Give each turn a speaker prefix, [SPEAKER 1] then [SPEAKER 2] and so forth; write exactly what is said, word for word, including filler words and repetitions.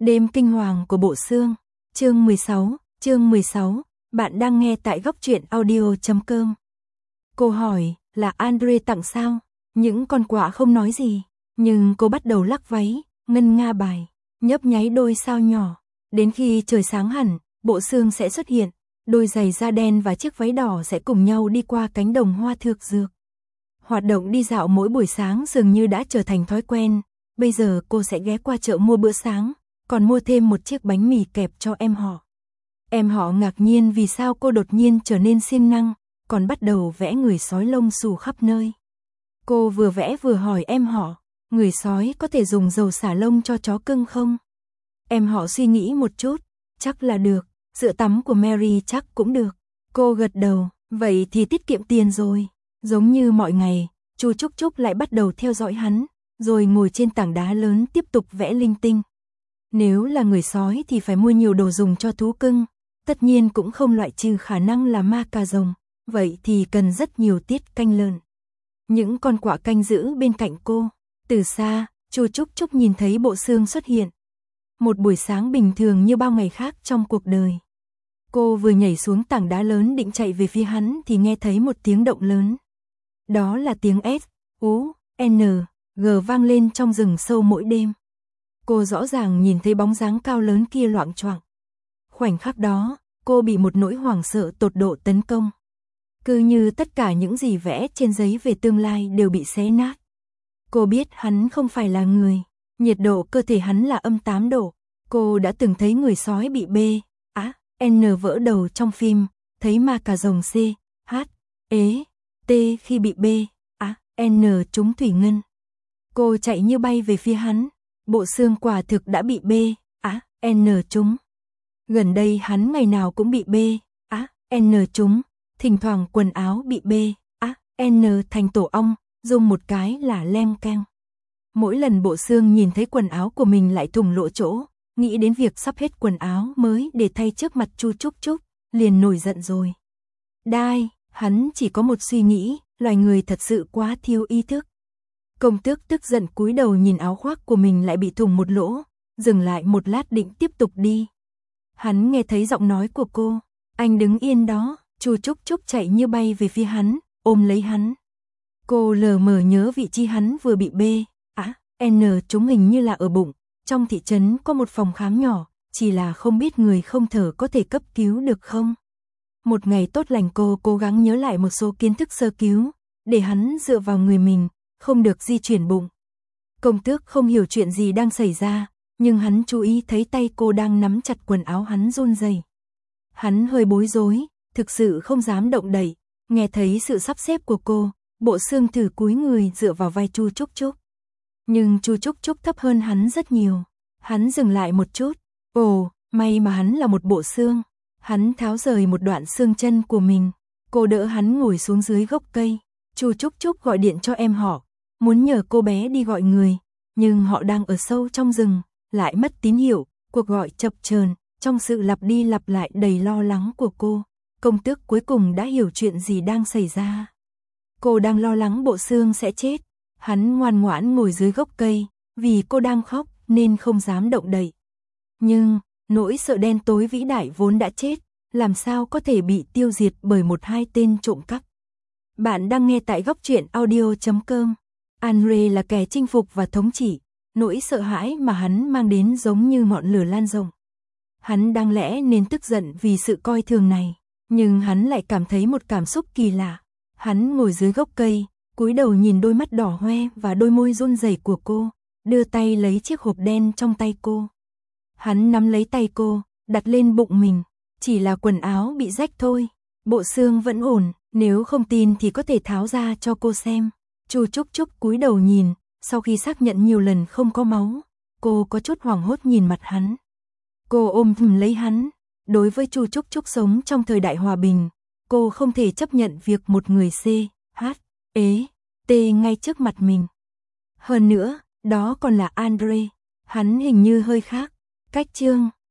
[SPEAKER 1] Đêm kinh hoàng của Bộ Xương, chương mười sáu, chương mười sáu, bạn đang nghe tại góc truyện audio chấm com. Cô hỏi, là Andre tặng sao? Những con quạ không nói gì, nhưng cô bắt đầu lắc váy, ngân nga bài, nhấp nháy đôi sao nhỏ. Đến khi trời sáng hẳn, Bộ Xương sẽ xuất hiện, đôi giày da đen và chiếc váy đỏ sẽ cùng nhau đi qua cánh đồng hoa thược dược. Hoạt động đi dạo mỗi buổi sáng dường như đã trở thành thói quen, bây giờ cô sẽ ghé qua chợ mua bữa sáng, còn mua thêm một chiếc bánh mì kẹp cho em họ. Em họ ngạc nhiên vì sao cô đột nhiên trở nên siêng năng, còn bắt đầu vẽ người sói lông xù khắp nơi. Cô vừa vẽ vừa hỏi em họ, người sói có thể dùng dầu xả lông cho chó cưng không? Em họ suy nghĩ một chút, chắc là được, sữa tắm của Mary chắc cũng được. Cô gật đầu, vậy thì tiết kiệm tiền rồi. Giống như mọi ngày, chú Trúc Trúc lại bắt đầu theo dõi hắn, rồi ngồi trên tảng đá lớn tiếp tục vẽ linh tinh. Nếu là người sói thì phải mua nhiều đồ dùng cho thú cưng, tất nhiên cũng không loại trừ khả năng là ma cà rồng, vậy thì cần rất nhiều tiết canh lợn. Những con quạ canh giữ bên cạnh cô, từ xa, chú Trúc Trúc nhìn thấy Bộ Xương xuất hiện. Một buổi sáng bình thường như bao ngày khác trong cuộc đời. Cô vừa nhảy xuống tảng đá lớn định chạy về phía hắn thì nghe thấy một tiếng động lớn. Đó là tiếng S, U, N, G vang lên trong rừng sâu mỗi đêm. Cô rõ ràng nhìn thấy bóng dáng cao lớn kia loạng choạng. Khoảnh khắc đó, cô bị một nỗi hoảng sợ tột độ tấn công. Cứ như tất cả những gì vẽ trên giấy về tương lai đều bị xé nát. Cô biết hắn không phải là người, nhiệt độ cơ thể hắn là âm tám độ. Cô đã từng thấy người sói bị B, A, N vỡ đầu trong phim, thấy ma cà rồng C, H, E, T khi bị B, A, N trúng thủy ngân. Cô chạy như bay về phía hắn. Bộ Xương quả thực đã bị B, A, N trúng. Gần đây hắn ngày nào cũng bị B, A, N trúng, thỉnh thoảng quần áo bị B, A, N thành tổ ong, dùng một cái là lem keng. Mỗi lần Bộ Xương nhìn thấy quần áo của mình lại thủng lỗ chỗ, nghĩ đến việc sắp hết quần áo mới để thay trước mặt Chu Trúc Trúc, liền nổi giận rồi. Đai, hắn chỉ có một suy nghĩ, loài người thật sự quá thiếu ý thức. Công tước tức giận cúi đầu nhìn áo khoác của mình lại bị thủng một lỗ, dừng lại một lát định tiếp tục đi. Hắn nghe thấy giọng nói của cô, anh đứng yên đó. Chu Trúc Trúc chạy như bay về phía hắn, ôm lấy hắn. Cô lờ mờ nhớ vị trí hắn vừa bị B, A, N trúng hình như là ở bụng. Trong thị trấn có một phòng khám nhỏ, chỉ là không biết người không thở có thể cấp cứu được không. Một ngày tốt lành cô cố gắng nhớ lại một số kiến thức sơ cứu, để hắn dựa vào người mình, không được di chuyển bụng. Công tước không hiểu chuyện gì đang xảy ra, nhưng hắn chú ý thấy tay cô đang nắm chặt quần áo hắn run rẩy. Hắn hơi bối rối, thực sự không dám động đậy, nghe thấy sự sắp xếp của cô, Bộ Xương thử cúi người dựa vào vai Chu Trúc Trúc. Nhưng Chu Trúc Trúc thấp hơn hắn rất nhiều. Hắn dừng lại một chút. Ồ, may mà hắn là một Bộ Xương. Hắn tháo rời một đoạn xương chân của mình. Cô đỡ hắn ngồi xuống dưới gốc cây. Chu Trúc Trúc gọi điện cho em họ, muốn nhờ cô bé đi gọi người, nhưng họ đang ở sâu trong rừng, lại mất tín hiệu, cuộc gọi chập chờn. Trong sự lặp đi lặp lại đầy lo lắng của cô, công tước cuối cùng đã hiểu chuyện gì đang xảy ra. Cô đang lo lắng Bộ Xương sẽ chết. Hắn ngoan ngoãn ngồi dưới gốc cây, vì cô đang khóc nên không dám động đậy. Nhưng, nỗi sợ đen tối vĩ đại vốn đã chết, làm sao có thể bị tiêu diệt bởi một hai tên trộm cắp. Bạn đang nghe tại góc truyện audio chấm com. Andre là kẻ chinh phục và thống trị, nỗi sợ hãi mà hắn mang đến giống như ngọn lửa lan rộng. Hắn đáng lẽ nên tức giận vì sự coi thường này, nhưng hắn lại cảm thấy một cảm xúc kỳ lạ. Hắn ngồi dưới gốc cây, cúi đầu nhìn đôi mắt đỏ hoe và đôi môi run rẩy của cô, đưa tay lấy chiếc hộp đen trong tay cô. Hắn nắm lấy tay cô, đặt lên bụng mình, chỉ là quần áo bị rách thôi, Bộ Xương vẫn ổn, nếu không tin thì có thể tháo ra cho cô xem. Chu Trúc Trúc cúi đầu nhìn, sau khi xác nhận nhiều lần không có máu, cô có chút hoảng hốt nhìn mặt hắn. Cô ôm thầm lấy hắn, đối với Chu Trúc Trúc sống trong thời đại hòa bình, cô không thể chấp nhận việc một người C, H, E, T ngay trước mặt mình. Hơn nữa, đó còn là Andre, hắn hình như hơi khác. Cách chương